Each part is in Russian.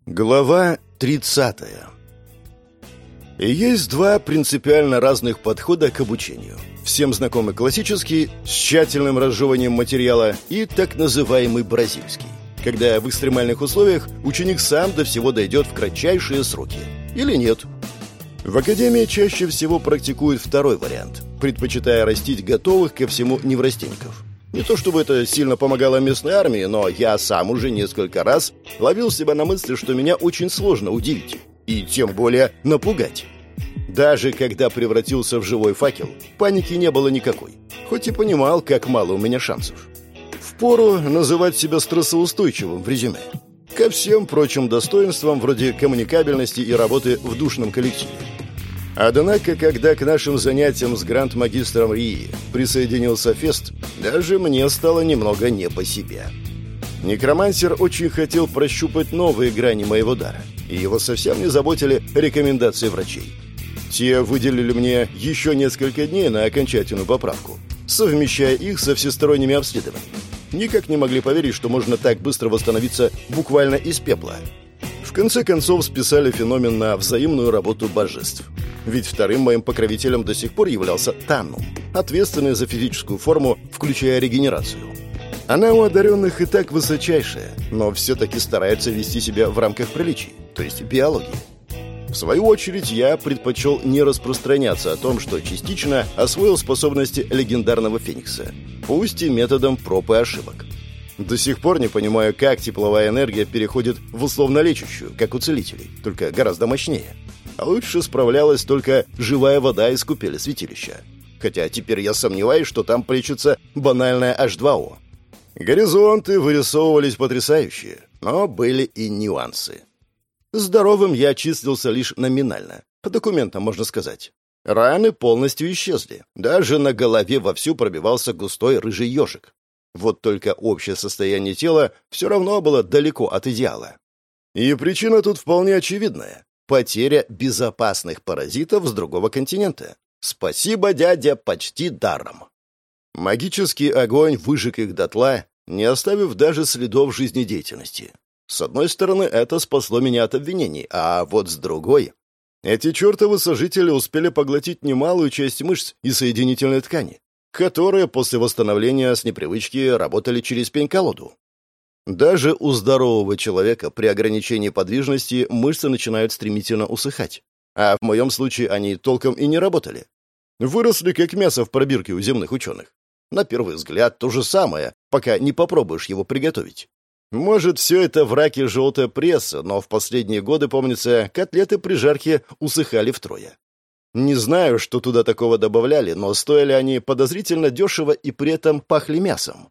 Глава 30. Есть два принципиально разных подхода к обучению. Всем знакомый классический, с тщательным разжевыванием материала, и так называемый бразильский, когда в экстремальных условиях ученик сам до всего дойдет в кратчайшие сроки. Или нет. В академии чаще всего практикуют второй вариант, предпочитая растить готовых ко всему неврастенников. Не то чтобы это сильно помогало местной армии, но я сам уже несколько раз ловил себя на мысли, что меня очень сложно удивить. И тем более напугать. Даже когда превратился в живой факел, паники не было никакой. Хоть и понимал, как мало у меня шансов. Впору называть себя стрессоустойчивым в резюме. Ко всем прочим достоинствам, вроде коммуникабельности и работы в душном коллективе. Однако, когда к нашим занятиям с гранд-магистром Рии присоединился Фест, даже мне стало немного не по себе. Некромансер очень хотел прощупать новые грани моего дара, и его совсем не заботили рекомендации врачей. Те выделили мне еще несколько дней на окончательную поправку, совмещая их со всесторонними обследованиями. Никак не могли поверить, что можно так быстро восстановиться буквально из пепла. В конце концов списали феномен на взаимную работу божеств. Ведь вторым моим покровителем до сих пор являлся Таннум, ответственный за физическую форму, включая регенерацию. Она у одаренных и так высочайшая, но все-таки старается вести себя в рамках приличий, то есть биологии. В свою очередь, я предпочел не распространяться о том, что частично освоил способности легендарного Феникса, пусть и методом проб и ошибок. До сих пор не понимаю, как тепловая энергия переходит в условно-лечащую, как у целителей, только гораздо мощнее. А лучше справлялась только живая вода из купели святилища. Хотя теперь я сомневаюсь, что там плещется банальная H2O. Горизонты вырисовывались потрясающие, но были и нюансы. Здоровым я числился лишь номинально, по документам можно сказать. Раны полностью исчезли, даже на голове вовсю пробивался густой рыжий ежик. Вот только общее состояние тела все равно было далеко от идеала. И причина тут вполне очевидная. Потеря безопасных паразитов с другого континента. Спасибо, дядя, почти даром. Магический огонь выжег их дотла, не оставив даже следов жизнедеятельности. С одной стороны, это спасло меня от обвинений, а вот с другой... Эти чертовы сожители успели поглотить немалую часть мышц и соединительной ткани, которые после восстановления с непривычки работали через пень-колоду. Даже у здорового человека при ограничении подвижности мышцы начинают стремительно усыхать. А в моем случае они толком и не работали. Выросли как мясо в пробирке у земных ученых. На первый взгляд то же самое, пока не попробуешь его приготовить. Может, все это в раке желтая пресса, но в последние годы, помнится, котлеты при жарке усыхали втрое. Не знаю, что туда такого добавляли, но стоили они подозрительно дешево и при этом пахли мясом.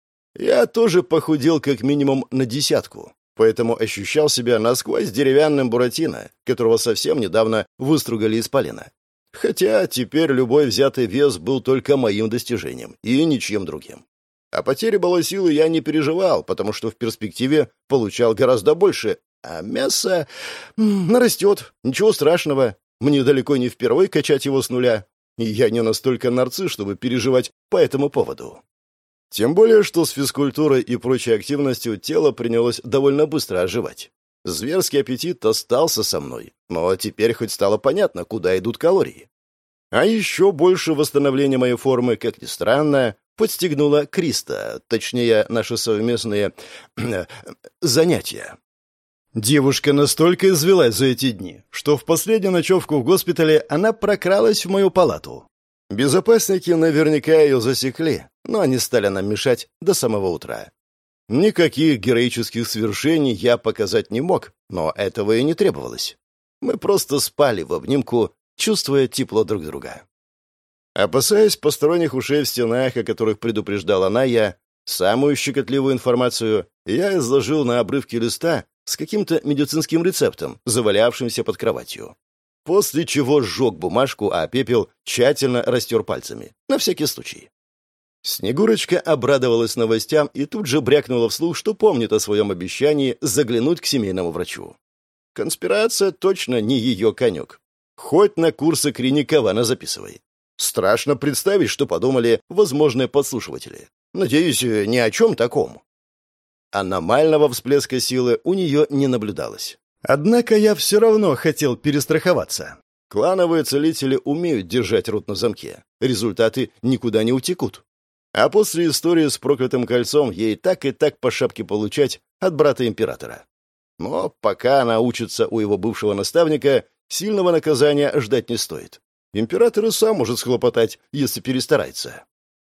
Я тоже похудел как минимум на 10, поэтому ощущал себя насквозь деревянным Буратино, которого совсем недавно выстругали из полена. Хотя теперь любой взятый вес был только моим достижением и ничьим другим. О потере былой силы я не переживал, потому что в перспективе получал гораздо больше, а мясо нарастет, ничего страшного. Мне далеко не впервые качать его с нуля, и я не настолько нарцисс, чтобы переживать по этому поводу. Тем более, что с физкультурой и прочей активностью тело принялось довольно быстро оживать. Зверский аппетит остался со мной, но теперь хоть стало понятно, куда идут калории. А еще больше восстановления моей формы, как ни странно, подстегнула Криста, точнее, наши совместные занятия. Девушка настолько извелась за эти дни, что в последнюю ночевку в госпитале она прокралась в мою палату. Безопасники наверняка ее засекли, но они стали нам мешать до самого утра. Никаких героических свершений я показать не мог, но этого и не требовалось. Мы просто спали в обнимку, чувствуя тепло друг друга. Опасаясь посторонних ушей в стенах, о которых предупреждала Ная, самую щекотливую информацию я изложил на обрывке листа с каким-то медицинским рецептом, завалявшимся под кроватью. После чего сжег бумажку, а пепел тщательно растер пальцами, на всякий случай. Снегурочка обрадовалась новостям и тут же брякнула вслух, что помнит о своем обещании заглянуть к семейному врачу. Конспирация точно не ее конек. Хоть на курсы Криникована записывай. Страшно представить, что подумали возможные подслушиватели. Надеюсь, ни о чем таком. Аномального всплеска силы у нее не наблюдалось. Однако я все равно хотел перестраховаться. Клановые целители умеют держать рот на замке. Результаты никуда не утекут. А после истории с проклятым кольцом ей и так по шапке получать от брата императора. Но пока она учится у его бывшего наставника, сильного наказания ждать не стоит. Император и сам может схлопотать, если перестарается.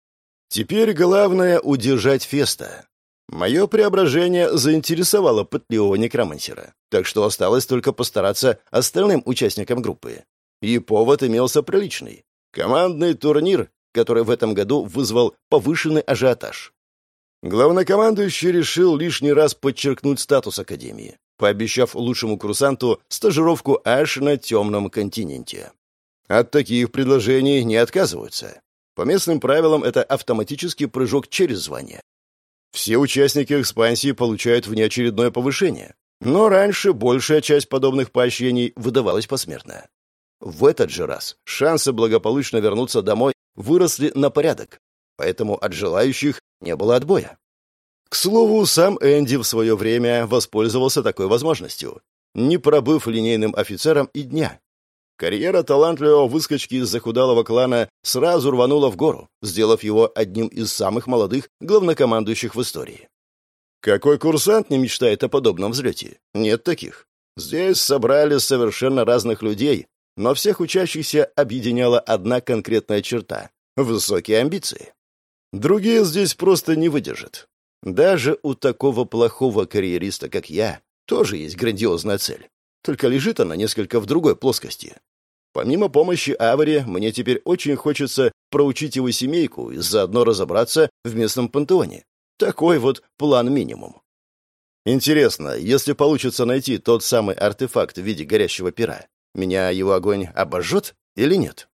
Теперь главное — удержать Феста. Мое преображение заинтересовало пытливого некромансера, так что осталось только постараться остальным участникам группы. И повод имелся приличный. Командный турнир, который в этом году вызвал повышенный ажиотаж. Главнокомандующий решил лишний раз подчеркнуть статус Академии, пообещав лучшему курсанту стажировку аж на темном континенте. От таких предложений не отказываются. По местным правилам это автоматический прыжок через звание. Все участники экспансии получают внеочередное повышение, но раньше большая часть подобных поощрений выдавалась посмертно. В этот же раз шансы благополучно вернуться домой выросли на порядок, поэтому от желающих не было отбоя. К слову, сам Энди в свое время воспользовался такой возможностью, не пробыв линейным офицером и дня. Карьера талантливого выскочки из захудалого клана сразу рванула в гору, сделав его одним из самых молодых главнокомандующих в истории. Какой курсант не мечтает о подобном взлете? Нет таких. Здесь собрали совершенно разных людей, но всех учащихся объединяла одна конкретная черта — высокие амбиции. Другие здесь просто не выдержат. Даже у такого плохого карьериста, как я, тоже есть грандиозная цель. Только лежит она несколько в другой плоскости. Помимо помощи Аваре, мне теперь очень хочется проучить его семейку и заодно разобраться в местном пантеоне. Такой вот план минимум. Интересно, если получится найти тот самый артефакт в виде горящего пера, меня его огонь обожжет или нет?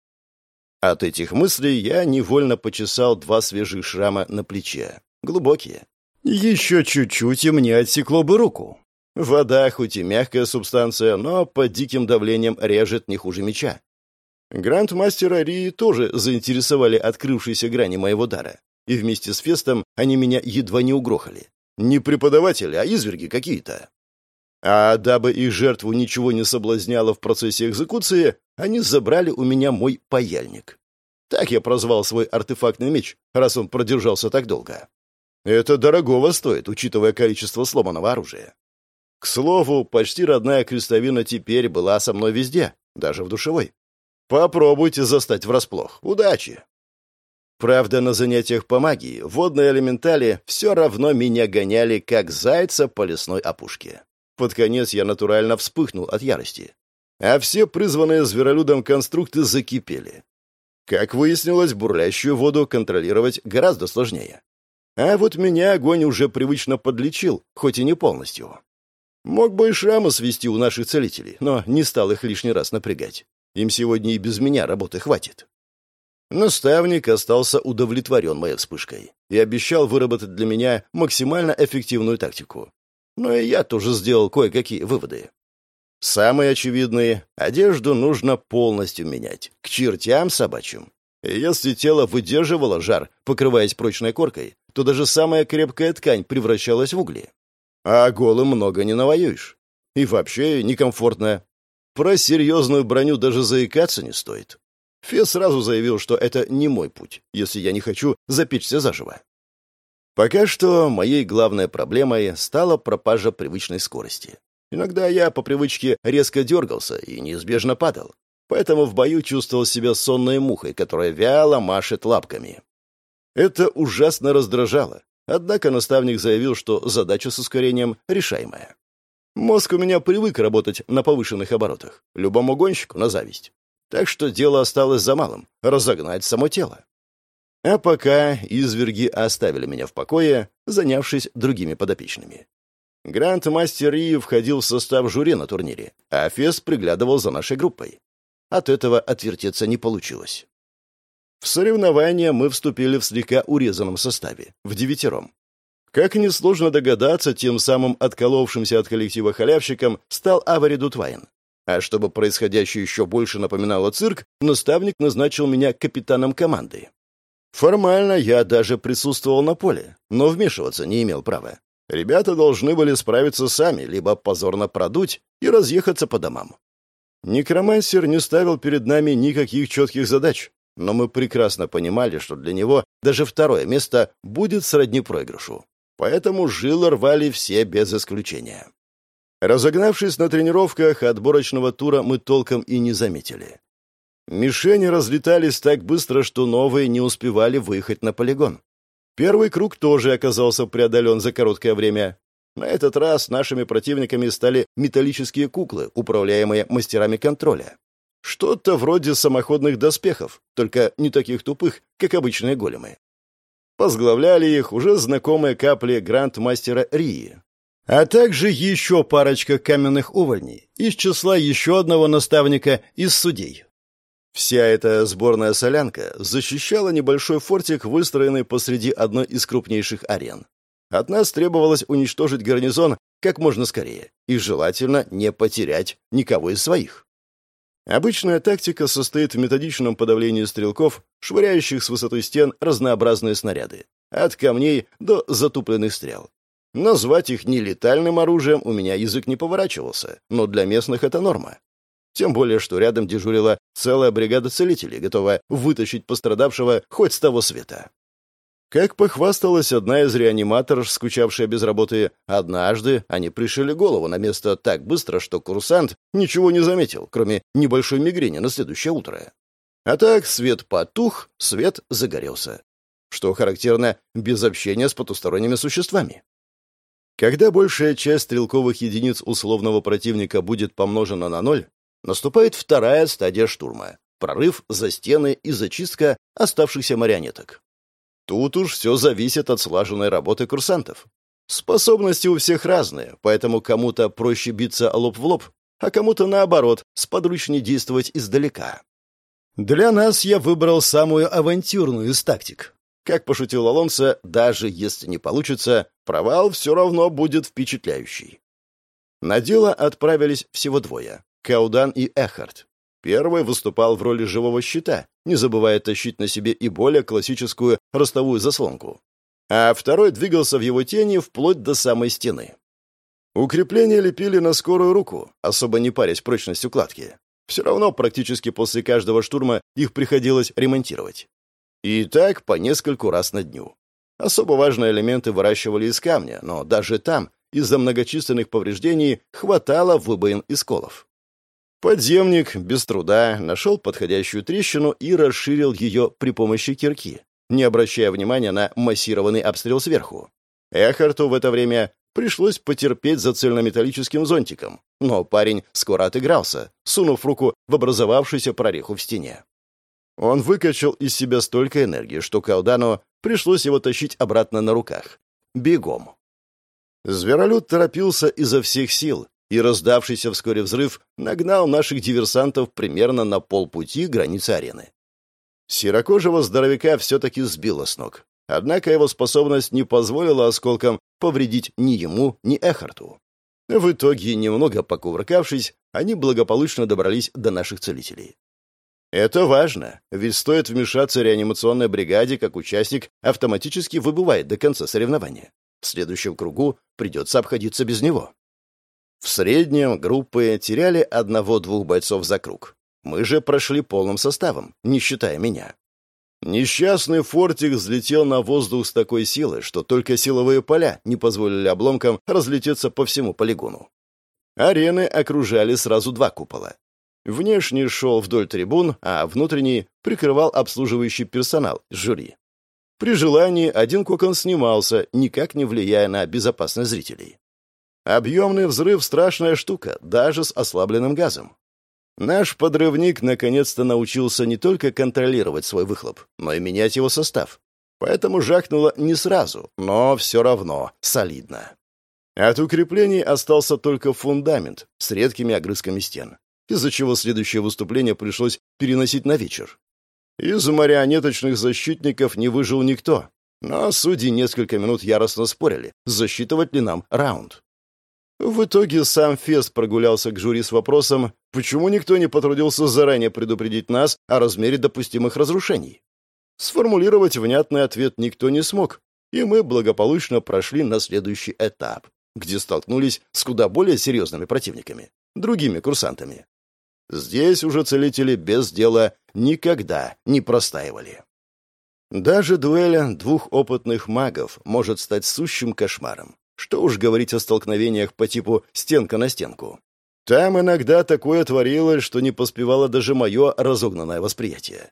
От этих мыслей я невольно почесал 2 свежих шрама на плече. Глубокие. Еще чуть-чуть, и мне отсекло бы руку. Вода хоть и мягкая субстанция, но под диким давлением режет не хуже меча. Грандмастера Рии тоже заинтересовали открывшиеся грани моего дара, и вместе с Фестом они меня едва не угрохали. Не преподаватели, а изверги какие-то. А дабы их жертву ничего не соблазняло в процессе экзекуции, они забрали у меня мой паяльник. Так я прозвал свой артефактный меч, раз он продержался так долго. Это дорогого стоит, учитывая количество сломанного оружия. К слову, почти родная крестовина теперь была со мной везде, даже в душевой. Попробуйте застать врасплох. Удачи! Правда, на занятиях по магии водные элементали все равно меня гоняли, как зайца по лесной опушке. Под конец я натурально вспыхнул от ярости. А все призванные зверолюдом конструкты закипели. Как выяснилось, бурлящую воду контролировать гораздо сложнее. А вот меня огонь уже привычно подлечил, хоть и не полностью. Мог бы и шрамы свести у наших целителей, но не стал их лишний раз напрягать. Им сегодня и без меня работы хватит. Наставник остался удовлетворен моей вспышкой и обещал выработать для меня максимально эффективную тактику. Но и я тоже сделал кое-какие выводы. Самые очевидные — одежду нужно полностью менять, к чертям собачьим. И если тело выдерживало жар, покрываясь прочной коркой, то даже самая крепкая ткань превращалась в угли. А голым много не навоюешь. И вообще некомфортно. Про серьезную броню даже заикаться не стоит. Фес сразу заявил, что это не мой путь, если я не хочу запечься заживо. Пока что моей главной проблемой стала пропажа привычной скорости. Иногда я по привычке резко дергался и неизбежно падал. Поэтому в бою чувствовал себя сонной мухой, которая вяло машет лапками. Это ужасно раздражало. Однако наставник заявил, что задача с ускорением решаемая. Мозг у меня привык работать на повышенных оборотах, любому гонщику на зависть. Так что дело осталось за малым — разогнать само тело. А пока изверги оставили меня в покое, занявшись другими подопечными. Гранд-мастер Ри входил в состав жюри на турнире, а Фес приглядывал за нашей группой. От этого отвертеться не получилось. В соревнования мы вступили в слегка урезанном составе, в 9. Как несложно догадаться, тем самым отколовшимся от коллектива халявщиком стал Авари Дутвайн. А чтобы происходящее еще больше напоминало цирк, наставник назначил меня капитаном команды. Формально я даже присутствовал на поле, но вмешиваться не имел права. Ребята должны были справиться сами, либо позорно продуть, и разъехаться по домам. Некромансер не ставил перед нами никаких четких задач, но мы прекрасно понимали, что для него даже второе место будет сродни проигрышу. Поэтому жилы рвали все без исключения. Разогнавшись на тренировках, отборочного тура мы толком и не заметили. Мишени разлетались так быстро, что новые не успевали выехать на полигон. Первый круг тоже оказался преодолен за короткое время. На этот раз нашими противниками стали металлические куклы, управляемые мастерами контроля. Что-то вроде самоходных доспехов, только не таких тупых, как обычные големы. Возглавляли их уже знакомые капли гранд-мастера Рии, а также еще парочка каменных увольней из числа еще одного наставника из судей. Вся эта сборная солянка защищала небольшой фортик, выстроенный посреди одной из крупнейших арен. От нас требовалось уничтожить гарнизон как можно скорее и желательно не потерять никого из своих. Обычная тактика состоит в методичном подавлении стрелков, швыряющих с высоты стен разнообразные снаряды, от камней до затупленных стрел. Назвать их нелетальным оружием у меня язык не поворачивался, но для местных это норма. Тем более, что рядом дежурила целая бригада целителей, готовая вытащить пострадавшего хоть с того света. Как похвасталась одна из реаниматорш, скучавшая без работы, однажды они пришили голову на место так быстро, что курсант ничего не заметил, кроме небольшой мигрени на следующее утро. А так свет потух, свет загорелся. Что характерно, без общения с потусторонними существами. Когда большая часть стрелковых единиц условного противника будет помножена на 0, наступает вторая стадия штурма — прорыв за стены и зачистка оставшихся марионеток. Тут уж все зависит от слаженной работы курсантов. Способности у всех разные, поэтому кому-то проще биться лоб в лоб, а кому-то, наоборот, сподручнее действовать издалека. Для нас я выбрал самую авантюрную из тактик. Как пошутил Алонсо, даже если не получится, провал все равно будет впечатляющий. На дело отправились всего двое — Каудан и Эхард. Первый выступал в роли живого щита, не забывая тащить на себе и более классическую ростовую заслонку. А второй двигался в его тени вплоть до самой стены. Укрепления лепили на скорую руку, особо не парясь прочностью кладки. Все равно практически после каждого штурма их приходилось ремонтировать. И так по нескольку раз на дню. Особо важные элементы выращивали из камня, но даже там, из-за многочисленных повреждений, хватало выбоин и сколов. Подземник без труда нашел подходящую трещину и расширил ее при помощи кирки, не обращая внимания на массированный обстрел сверху. Эхарту в это время пришлось потерпеть за цельнометаллическим зонтиком, но парень скоро отыгрался, сунув руку в образовавшуюся прореху в стене. Он выкачал из себя столько энергии, что Каудану пришлось его тащить обратно на руках. Бегом. Зверолюд торопился изо всех сил, и раздавшийся вскоре взрыв нагнал наших диверсантов примерно на полпути к границе арены. Серокожего здоровяка все-таки сбило с ног. Однако его способность не позволила осколкам повредить ни ему, ни Эхарту. В итоге, немного покувыркавшись, они благополучно добрались до наших целителей. Это важно, ведь стоит вмешаться реанимационной бригаде, как участник автоматически выбывает до конца соревнования. В следующем кругу придется обходиться без него. В среднем группы теряли 1-2 бойцов за круг. Мы же прошли полным составом, не считая меня. Несчастный фортик взлетел на воздух с такой силой, что только силовые поля не позволили обломкам разлететься по всему полигону. Арены окружали сразу 2 купола. Внешний шел вдоль трибун, а внутренний прикрывал обслуживающий персонал, жюри. При желании один кокон снимался, никак не влияя на безопасность зрителей. Объемный взрыв — страшная штука, даже с ослабленным газом. Наш подрывник наконец-то научился не только контролировать свой выхлоп, но и менять его состав. Поэтому жахнуло не сразу, но все равно солидно. От укреплений остался только фундамент с редкими огрызками стен, из-за чего следующее выступление пришлось переносить на вечер. Из марионеточных защитников не выжил никто, но судьи несколько минут яростно спорили, засчитывать ли нам раунд. В итоге сам Фест прогулялся к жюри с вопросом, почему никто не потрудился заранее предупредить нас о размере допустимых разрушений. Сформулировать внятный ответ никто не смог, и мы благополучно прошли на следующий этап, где столкнулись с куда более серьезными противниками, другими курсантами. Здесь уже целители без дела никогда не простаивали. Даже дуэль двух опытных магов может стать сущим кошмаром. Что уж говорить о столкновениях по типу «стенка на стенку». Там иногда такое творилось, что не поспевало даже мое разогнанное восприятие.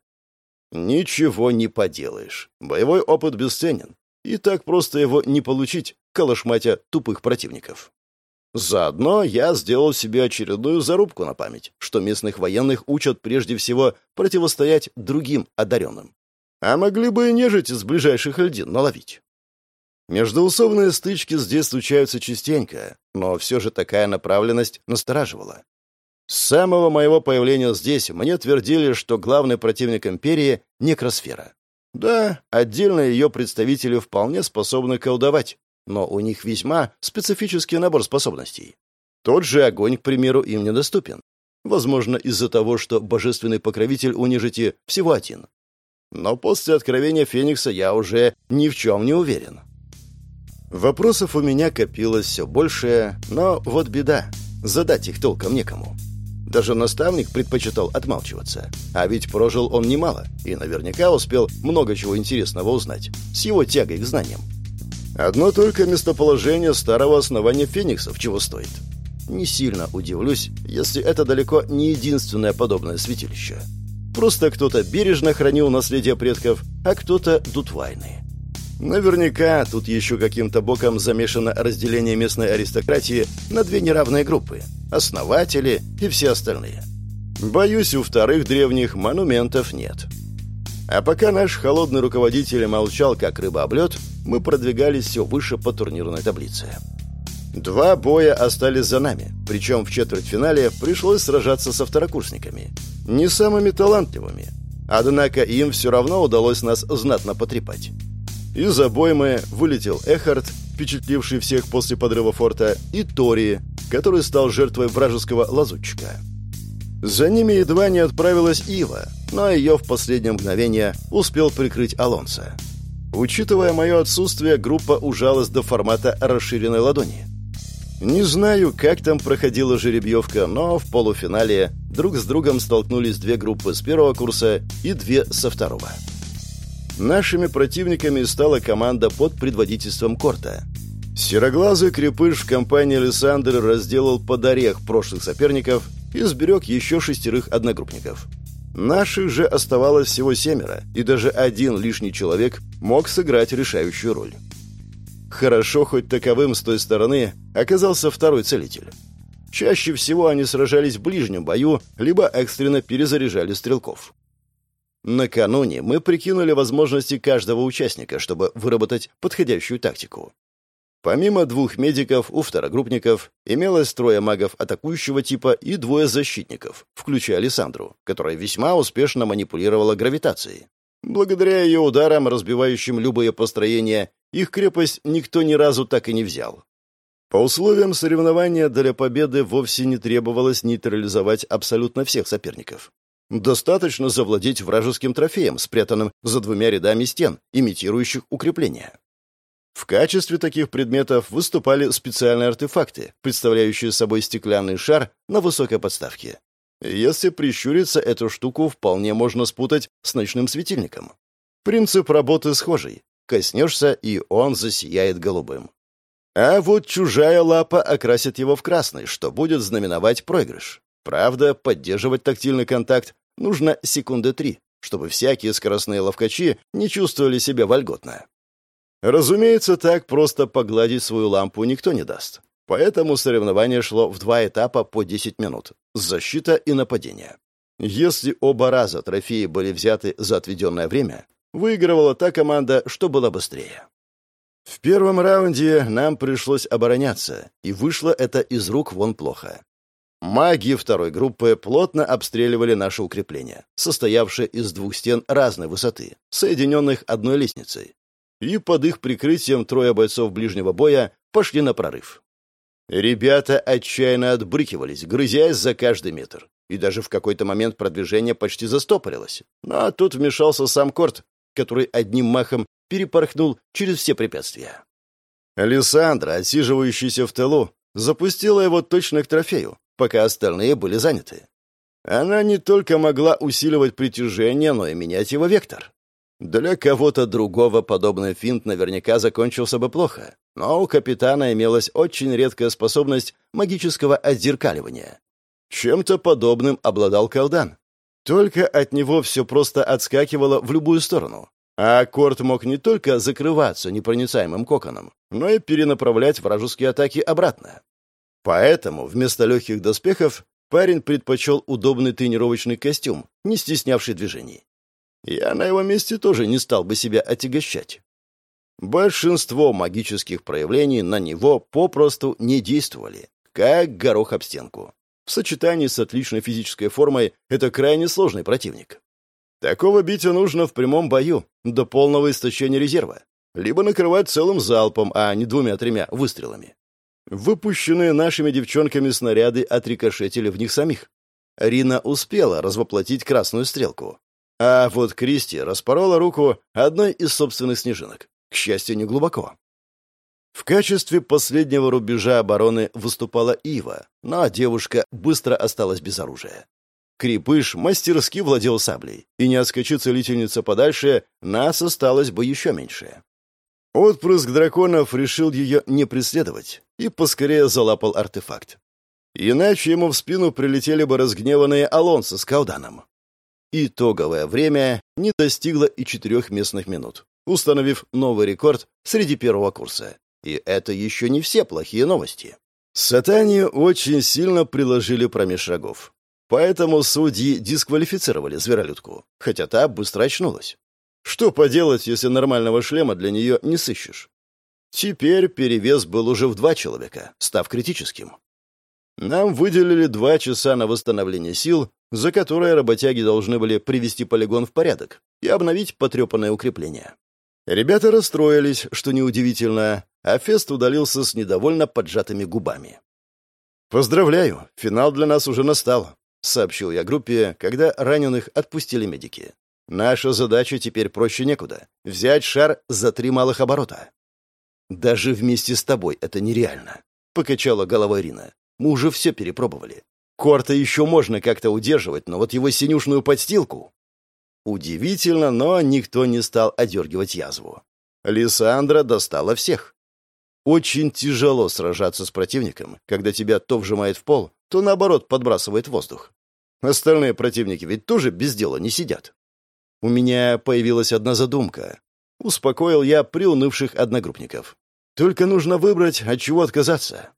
Ничего не поделаешь. Боевой опыт бесценен. И так просто его не получить, калашматя тупых противников. Заодно я сделал себе очередную зарубку на память, что местных военных учат прежде всего противостоять другим одаренным. А могли бы и нежить из ближайших льдин наловить. Междоусобные стычки здесь случаются частенько, но все же такая направленность настораживала. С самого моего появления здесь мне твердили, что главный противник империи — некросфера. Да, отдельно ее представители вполне способны колдовать, но у них весьма специфический набор способностей. Тот же огонь, к примеру, им недоступен. Возможно, из-за того, что божественный покровитель у нежити всего один. Но после откровения Феникса я уже ни в чем не уверен. Вопросов у меня копилось все больше, но вот беда. Задать их толком некому. Даже наставник предпочитал отмалчиваться. А ведь прожил он немало и наверняка успел много чего интересного узнать с его тягой к знаниям. Одно только местоположение старого основания фениксов чего стоит. Не сильно удивлюсь, если это далеко не единственное подобное святилище. Просто кто-то бережно хранил наследие предков, а кто-то дутвайны. Наверняка тут еще каким-то боком замешано разделение местной аристократии на две неравные группы – основатели и все остальные. Боюсь, у вторых древних монументов нет. А пока наш холодный руководитель молчал, как рыба об лед, мы продвигались все выше по турнирной таблице. 2 боя остались за нами, причем в четвертьфинале пришлось сражаться со второкурсниками. Не самыми талантливыми. Однако им все равно удалось нас знатно потрепать. Из обоймы вылетел Эхард, впечатливший всех после подрыва форта, и Тори, который стал жертвой вражеского лазутчика. За ними едва не отправилась Ива, но ее в последнее мгновение успел прикрыть Алонсо. Учитывая мое отсутствие, группа ужалась до формата расширенной ладони. Не знаю, как там проходила жеребьевка, но в полуфинале друг с другом столкнулись 2 группы с первого курса и 2 со второго. Нашими противниками стала команда под предводительством Корта. Сероглазый крепыш в компании Лиссандр разделал под орех прошлых соперников и сберег еще 6 одногруппников. Наших же оставалось всего 7, и даже один лишний человек мог сыграть решающую роль. Хорошо, хоть таковым с той стороны оказался второй целитель. Чаще всего они сражались в ближнем бою, либо экстренно перезаряжали стрелков. Накануне мы прикинули возможности каждого участника, чтобы выработать подходящую тактику. Помимо 2 медиков у второгруппников имелось 3 магов атакующего типа и 2 защитников, включая Алессандру, которая весьма успешно манипулировала гравитацией. Благодаря ее ударам, разбивающим любые построения, их крепость никто ни разу так и не взял. По условиям соревнования для победы вовсе не требовалось нейтрализовать абсолютно всех соперников. Достаточно завладеть вражеским трофеем, спрятанным за 2 рядами стен, имитирующих укрепления. В качестве таких предметов выступали специальные артефакты, представляющие собой стеклянный шар на высокой подставке. Если прищуриться, эту штуку вполне можно спутать с ночным светильником. Принцип работы схожий. Коснешься, и он засияет голубым. А вот чужая лапа окрасит его в красный, что будет знаменовать проигрыш. Правда, поддерживать тактильный контакт нужно 3 секунды, чтобы всякие скоростные ловкачи не чувствовали себя вольготно. Разумеется, так просто погладить свою лампу никто не даст. Поэтому соревнование шло в 2 этапа по 10 минут – защита и нападение. Если оба раза трофеи были взяты за отведенное время, выигрывала та команда, что была быстрее. В первом раунде нам пришлось обороняться, и вышло это из рук вон плохо. Маги второй группы плотно обстреливали наше укрепление, состоявшее из 2 стен разной высоты, соединенных одной лестницей. И под их прикрытием 3 бойцов ближнего боя пошли на прорыв. Ребята отчаянно отбрыкивались, грызясь за каждый метр. И даже в какой-то момент продвижение почти застопорилось. Но тут вмешался сам Корт, который одним махом перепорхнул через все препятствия. Алессандра, отсиживающаяся в тылу, запустила его точно к трофею, пока остальные были заняты. Она не только могла усиливать притяжение, но и менять его вектор. Для кого-то другого подобный финт наверняка закончился бы плохо, но у капитана имелась очень редкая способность магического отзеркаливания. Чем-то подобным обладал Каодан. Только от него все просто отскакивало в любую сторону. А Корт мог не только закрываться непроницаемым коконом, но и перенаправлять вражеские атаки обратно. Поэтому вместо легких доспехов парень предпочел удобный тренировочный костюм, не стеснявший движений. Я на его месте тоже не стал бы себя отягощать. Большинство магических проявлений на него попросту не действовали, как горох об стенку. В сочетании с отличной физической формой это крайне сложный противник. Такого битя нужно в прямом бою, до полного истощения резерва, либо накрывать целым залпом, а не 2-3 выстрелами. Выпущенные нашими девчонками снаряды отрикошетили в них самих. Рина успела развоплотить красную стрелку. А вот Кристи распорола руку одной из собственных снежинок. К счастью, не глубоко. В качестве последнего рубежа обороны выступала Ива, но девушка быстро осталась без оружия. Крепыш мастерски владел саблей, и не отскочи целительница подальше, нас осталось бы еще меньше. Отпрыск драконов решил ее не преследовать и поскорее залапал артефакт. Иначе ему в спину прилетели бы разгневанные Алонсо с Каоданом. Итоговое время не достигло и 4 местных минут, установив новый рекорд среди первого курса. И это еще не все плохие новости. Сатанию очень сильно приложили промеж шагов. Поэтому судьи дисквалифицировали зверолюдку, хотя та быстро очнулась. Что поделать, если нормального шлема для нее не сыщешь? Теперь перевес был уже в 2 человека, став критическим. Нам выделили 2 часа на восстановление сил, за которые работяги должны были привести полигон в порядок и обновить потрепанное укрепление. Ребята расстроились, что неудивительно, а Фест удалился с недовольно поджатыми губами. «Поздравляю, финал для нас уже настал», — сообщил я группе, когда раненых отпустили медики. «Наша задача теперь проще некуда — взять шар за 3 малых оборота». «Даже вместе с тобой это нереально», — покачала головой Рина. «Мы уже все перепробовали. Корта еще можно как-то удерживать, но вот его синюшную подстилку...» Удивительно, но никто не стал одергивать язву. Лиссандра достала всех. Очень тяжело сражаться с противником, когда тебя то вжимает в пол, то, наоборот, подбрасывает в воздух. Остальные противники ведь тоже без дела не сидят. У меня появилась одна задумка. Успокоил я приунывших одногруппников. Только нужно выбрать, от чего отказаться.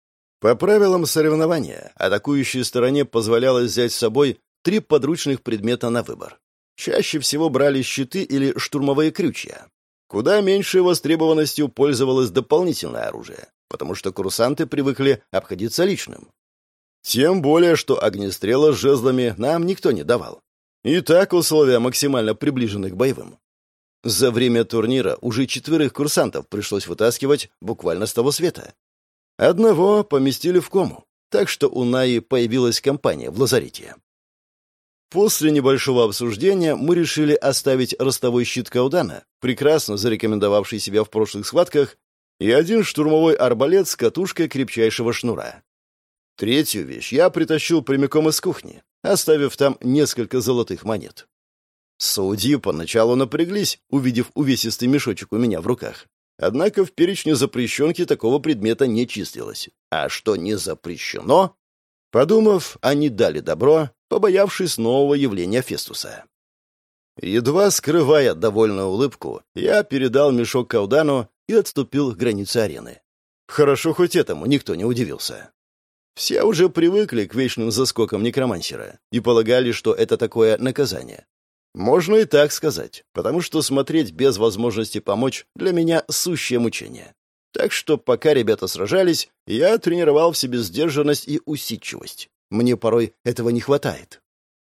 По правилам соревнования, атакующей стороне позволялось взять с собой 3 подручных предмета на выбор. Чаще всего брали щиты или штурмовые крючья. Куда меньшей востребованностью пользовалось дополнительное оружие, потому что курсанты привыкли обходиться личным. Тем более, что огнестрела с жезлами нам никто не давал. И так условия максимально приближены к боевым. За время турнира уже 4 курсантов пришлось вытаскивать буквально с того света. Одного поместили в кому, так что у Наи появилась компания в лазарете. После небольшого обсуждения мы решили оставить ростовой щит Каодана, прекрасно зарекомендовавший себя в прошлых схватках, и 1 штурмовой арбалет с катушкой крепчайшего шнура. 3-ю вещь я притащил прямиком из кухни, оставив там несколько золотых монет. Судьи поначалу напряглись, увидев увесистый мешочек у меня в руках. Однако в перечне запрещенки такого предмета не числилось. А что не запрещено? Подумав, они дали добро, побоявшись нового явления Фестуса. Едва скрывая довольную улыбку, я передал мешок Каодану и отступил к границе арены. Хорошо, хоть этому никто не удивился. Все уже привыкли к вечным заскокам некромансера и полагали, что это такое наказание. Можно и так сказать, потому что смотреть без возможности помочь для меня сущее мучение. Так что пока ребята сражались, я тренировал в себе сдержанность и усидчивость. Мне порой этого не хватает.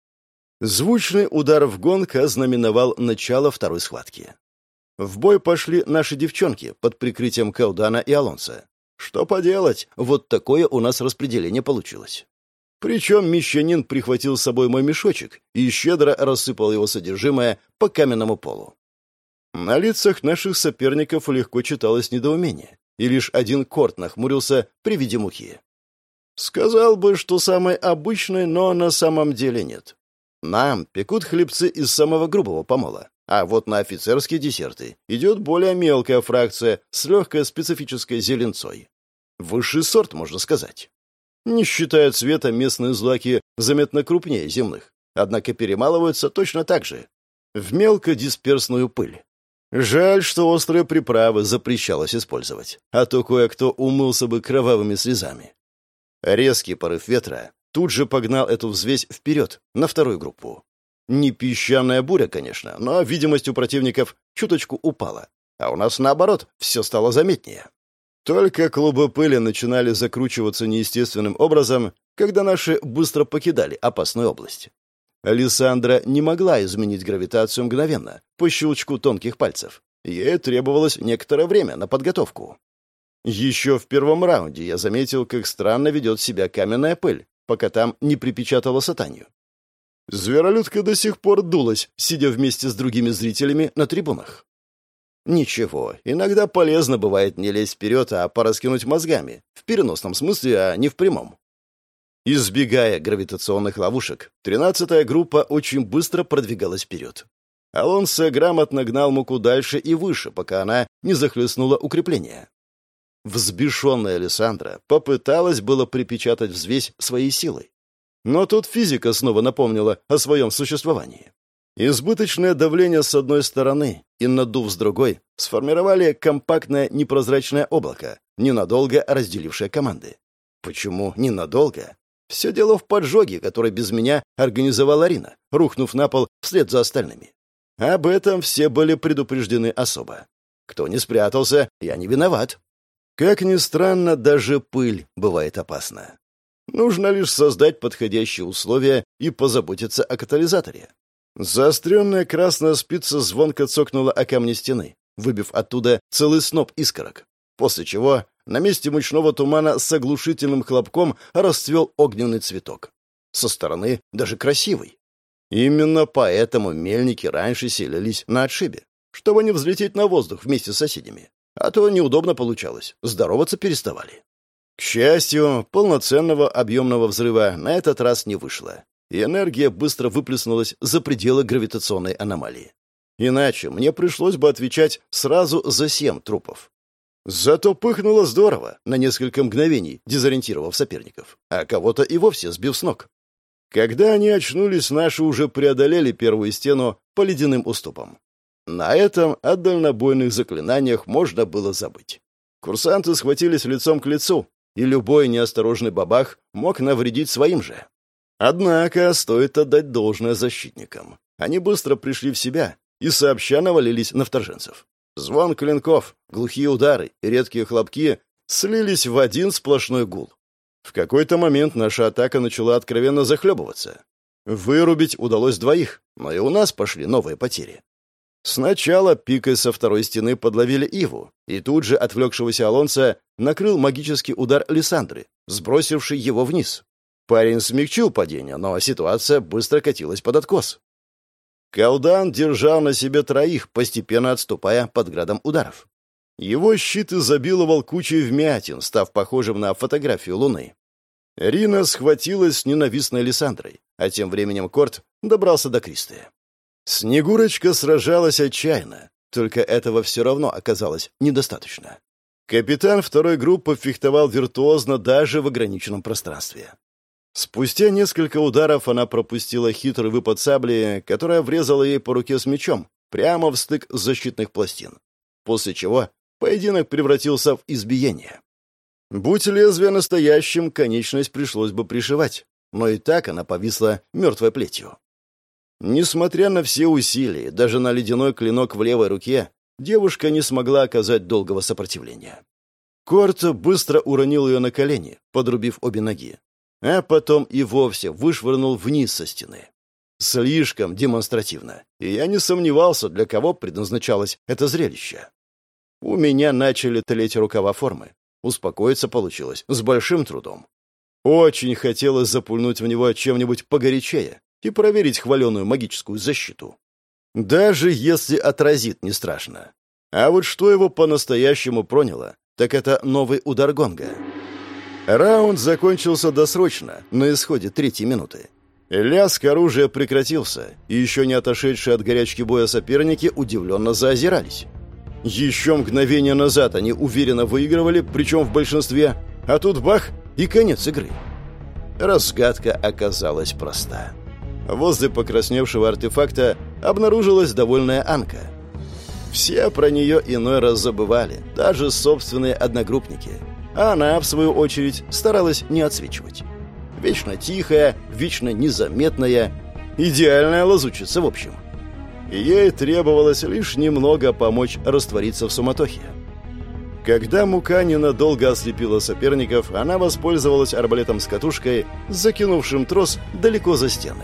Звучный удар в гонг ознаменовал начало 2-й схватки. В бой пошли наши девчонки под прикрытием Каодана и Алонсо. Что поделать, вот такое у нас распределение получилось. Причем мещанин прихватил с собой мой мешочек и щедро рассыпал его содержимое по каменному полу. На лицах наших соперников легко читалось недоумение, и лишь один Корт нахмурился при виде мухи. Сказал бы, что самый обычный, но на самом деле нет. Нам пекут хлебцы из самого грубого помола, а вот на офицерские десерты идет более мелкая фракция с легкой специфической зеленцой. Высший сорт, можно сказать. Не считая цвета, местные злаки заметно крупнее земных, однако перемалываются точно так же, в мелкодисперсную пыль. Жаль, что острые приправы запрещалось использовать, а то кое-кто умылся бы кровавыми слезами. Резкий порыв ветра тут же погнал эту взвесь вперед, на вторую группу. Не песчаная буря, конечно, но видимость у противников чуточку упала, а у нас, наоборот, все стало заметнее. Только клубы пыли начинали закручиваться неестественным образом, когда наши быстро покидали опасную область. Алессандра не могла изменить гравитацию мгновенно, по щелчку тонких пальцев. Ей требовалось некоторое время на подготовку. Еще в первом раунде я заметил, как странно ведет себя каменная пыль, пока там не припечатала сатанью. Зверолюдка до сих пор дулась, сидя вместе с другими зрителями на трибунах. Ничего, иногда полезно бывает не лезть вперед, а пораскинуть мозгами, в переносном смысле, а не в прямом. Избегая гравитационных ловушек, 13-я группа очень быстро продвигалась вперед. Алонсо грамотно гнал муку дальше и выше, пока она не захлестнула укрепление. Взбешенная Алессандра попыталась было припечатать взвесь своей силой. Но тут физика снова напомнила о своем существовании. Избыточное давление с одной стороны и надув с другой сформировали компактное непрозрачное облако, ненадолго разделившее команды. Почему ненадолго? Все дело в поджоге, который без меня организовала Рина, рухнув на пол вслед за остальными. Об этом все были предупреждены особо. Кто не спрятался, я не виноват. Как ни странно, даже пыль бывает опасна. Нужно лишь создать подходящие условия и позаботиться о катализаторе. Заостренная красная спица звонко цокнула о камни стены, выбив оттуда целый сноп искорок, после чего на месте мучного тумана с оглушительным хлопком расцвел огненный цветок. Со стороны даже красивый. Именно поэтому мельники раньше селились на отшибе, чтобы не взлететь на воздух вместе с соседями. А то неудобно получалось, здороваться переставали. К счастью, полноценного объемного взрыва на этот раз не вышло, и энергия быстро выплеснулась за пределы гравитационной аномалии. Иначе мне пришлось бы отвечать сразу за 7 трупов. Зато пыхнуло здорово, на несколько мгновений дезориентировав соперников, а кого-то и вовсе сбив с ног. Когда они очнулись, наши уже преодолели первую стену по ледяным уступам. На этом о дальнобойных заклинаниях можно было забыть. Курсанты схватились лицом к лицу, и любой неосторожный бабах мог навредить своим же. Однако стоит отдать должное защитникам. Они быстро пришли в себя и сообща навалились на вторженцев. Звон клинков, глухие удары и редкие хлопки слились в один сплошной гул. В какой-то момент наша атака начала откровенно захлебываться. Вырубить удалось 2, но и у нас пошли новые потери. Сначала пикой со второй стены подловили Иву, и тут же отвлекшегося Алонсо накрыл магический удар Лиссандры, сбросивший его вниз. Парень смягчил падение, но ситуация быстро катилась под откос. Колдан держал на себе 3, постепенно отступая под градом ударов. Его щит изобиловал кучей вмятин, став похожим на фотографию Луны. Рина схватилась с ненавистной Лиссандрой, а тем временем Корт добрался до Кристы. Снегурочка сражалась отчаянно, только этого все равно оказалось недостаточно. Капитан второй группы фехтовал виртуозно даже в ограниченном пространстве. Спустя несколько ударов она пропустила хитрый выпад сабли, которая врезала ей по руке с мечом, прямо в стык защитных пластин. После чего поединок превратился в избиение. Будь лезвие настоящим, конечность пришлось бы пришивать, но и так она повисла мертвой плетью. Несмотря на все усилия, даже на ледяной клинок в левой руке, девушка не смогла оказать долгого сопротивления. Корт быстро уронил ее на колени, подрубив обе ноги, а потом и вовсе вышвырнул вниз со стены. Слишком демонстративно, и я не сомневался, для кого предназначалось это зрелище. У меня начали тлеть рукава формы. Успокоиться получилось с большим трудом. Очень хотелось запульнуть в него чем-нибудь погорячее и проверить хваленую магическую защиту. Даже если отразит, не страшно. А вот что его по-настоящему проняло, так это новый удар гонга. Раунд закончился досрочно, на исходе 3-й минуты. Лязг оружия прекратился, и еще не отошедшие от горячки боя соперники удивленно заозирались. Еще мгновение назад они уверенно выигрывали, причем в большинстве, а тут бах и конец игры. Разгадка оказалась проста. Возле покрасневшего артефакта обнаружилась довольная Анка. Все про нее иной раз забывали, даже собственные одногруппники. А она, в свою очередь, старалась не отсвечивать. Вечно тихая, вечно незаметная, идеальная лазутчица в общем. И ей требовалось лишь немного помочь раствориться в суматохе. Когда мука ненадолго ослепила соперников, она воспользовалась арбалетом с катушкой, закинувшим трос далеко за стены.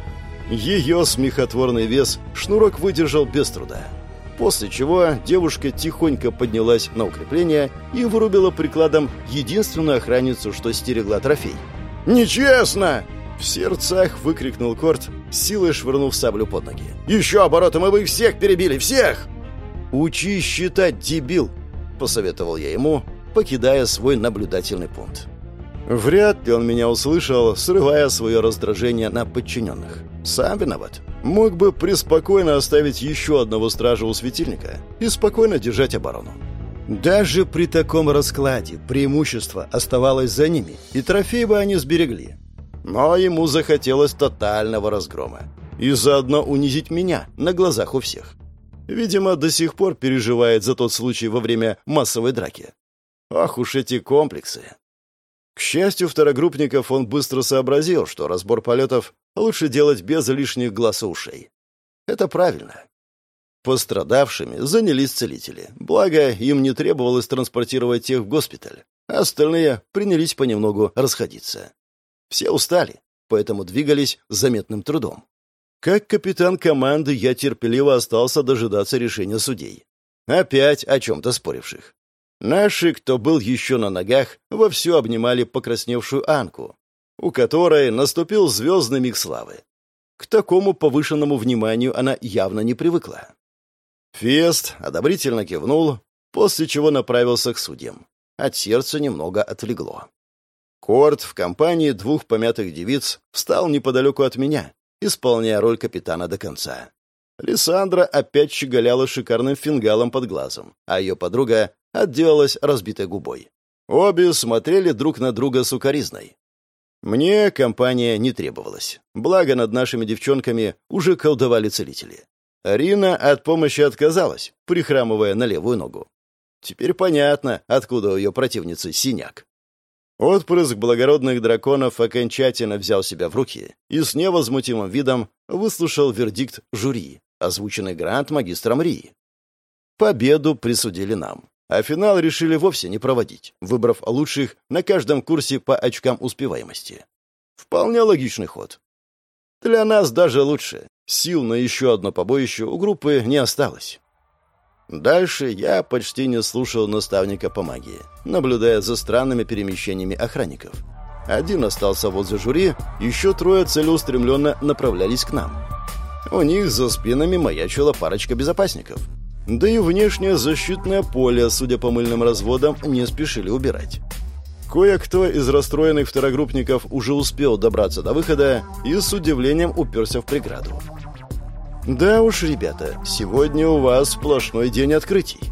Ее смехотворный вес шнурок выдержал без труда. После чего девушка тихонько поднялась на укрепление и вырубила прикладом единственную охранницу, что стерегла трофей. «Нечестно!» — в сердцах выкрикнул Корт, силой швырнув саблю под ноги. «Еще оборотом, и вы их всех перебили! Всех!» «Учись считать, дебил!» — посоветовал я ему, покидая свой наблюдательный пункт. Вряд ли он меня услышал, срывая свое раздражение на подчиненных. Сам виноват. Мог бы преспокойно оставить еще одного стража у светильника и спокойно держать оборону. Даже при таком раскладе преимущество оставалось за ними, и трофей бы они сберегли. Но ему захотелось тотального разгрома. И заодно унизить меня на глазах у всех. Видимо, до сих пор переживает за тот случай во время массовой драки. Ах уж эти комплексы. К счастью второгруппников, он быстро сообразил, что разбор полетов лучше делать без лишних глаз и ушей. Это правильно. Пострадавшими занялись целители. Благо, им не требовалось транспортировать тех в госпиталь. Остальные принялись понемногу расходиться. Все устали, поэтому двигались с заметным трудом. Как капитан команды я терпеливо остался дожидаться решения судей. Опять о чем-то споривших. Наши, кто был еще на ногах, вовсю обнимали покрасневшую Анку, у которой наступил звездный миг славы. К такому повышенному вниманию она явно не привыкла. Фест одобрительно кивнул, после чего направился к судьям. От сердца немного отлегло. Корт в компании 2 помятых девиц встал неподалеку от меня, исполняя роль капитана до конца. Лиссандра опять щеголяла шикарным фингалом под глазом, а ее подруга отделалась разбитой губой. Обе смотрели друг на друга с укоризной. Мне компания не требовалась. Благо над нашими девчонками уже колдовали целители. Рина от помощи отказалась, прихрамывая на левую ногу. Теперь понятно, откуда у ее противницы синяк. Отпрыск благородных драконов окончательно взял себя в руки и с невозмутимым видом выслушал вердикт жюри, озвученный гранд-магистром Рии. Победу присудили нам, а финал решили вовсе не проводить, выбрав лучших на каждом курсе по очкам успеваемости. Вполне логичный ход. Для нас даже лучше. Сил на еще одно побоище у группы не осталось. Дальше я почти не слушал наставника по магии, наблюдая за странными перемещениями охранников. Один остался возле жюри, еще 3 целеустремленно направлялись к нам. У них за спинами маячила парочка безопасников. Да и внешнее защитное поле, судя по мыльным разводам, не спешили убирать. Кое-кто из расстроенных второгруппников уже успел добраться до выхода и с удивлением уперся в преграду. «Да уж, ребята, сегодня у вас сплошной день открытий».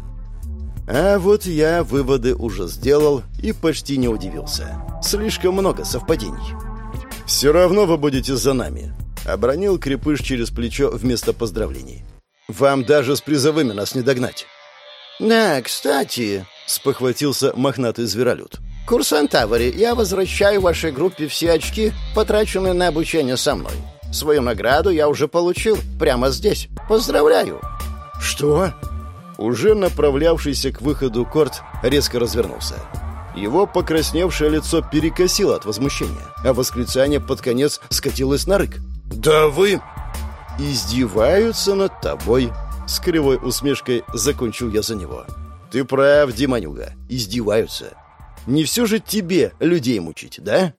А вот я выводы уже сделал и почти не удивился. Слишком много совпадений. «Все равно вы будете за нами», — обронил крепыш через плечо вместо поздравлений. «Вам даже с призовыми нас не догнать». «Да, кстати», — спохватился мохнатый зверолюд. «Курсант Авари, я возвращаю вашей группе все очки, потраченные на обучение со мной. Свою награду я уже получил прямо здесь. Поздравляю!» «Что?» Уже направлявшийся к выходу Корт резко развернулся. Его покрасневшее лицо перекосило от возмущения, а восклицание под конец скатилось на рык. «Да вы...» «Издеваются над тобой!» С кривой усмешкой закончил я за него. «Ты прав, демонюга, издеваются. Не все же тебе людей мучить, да?»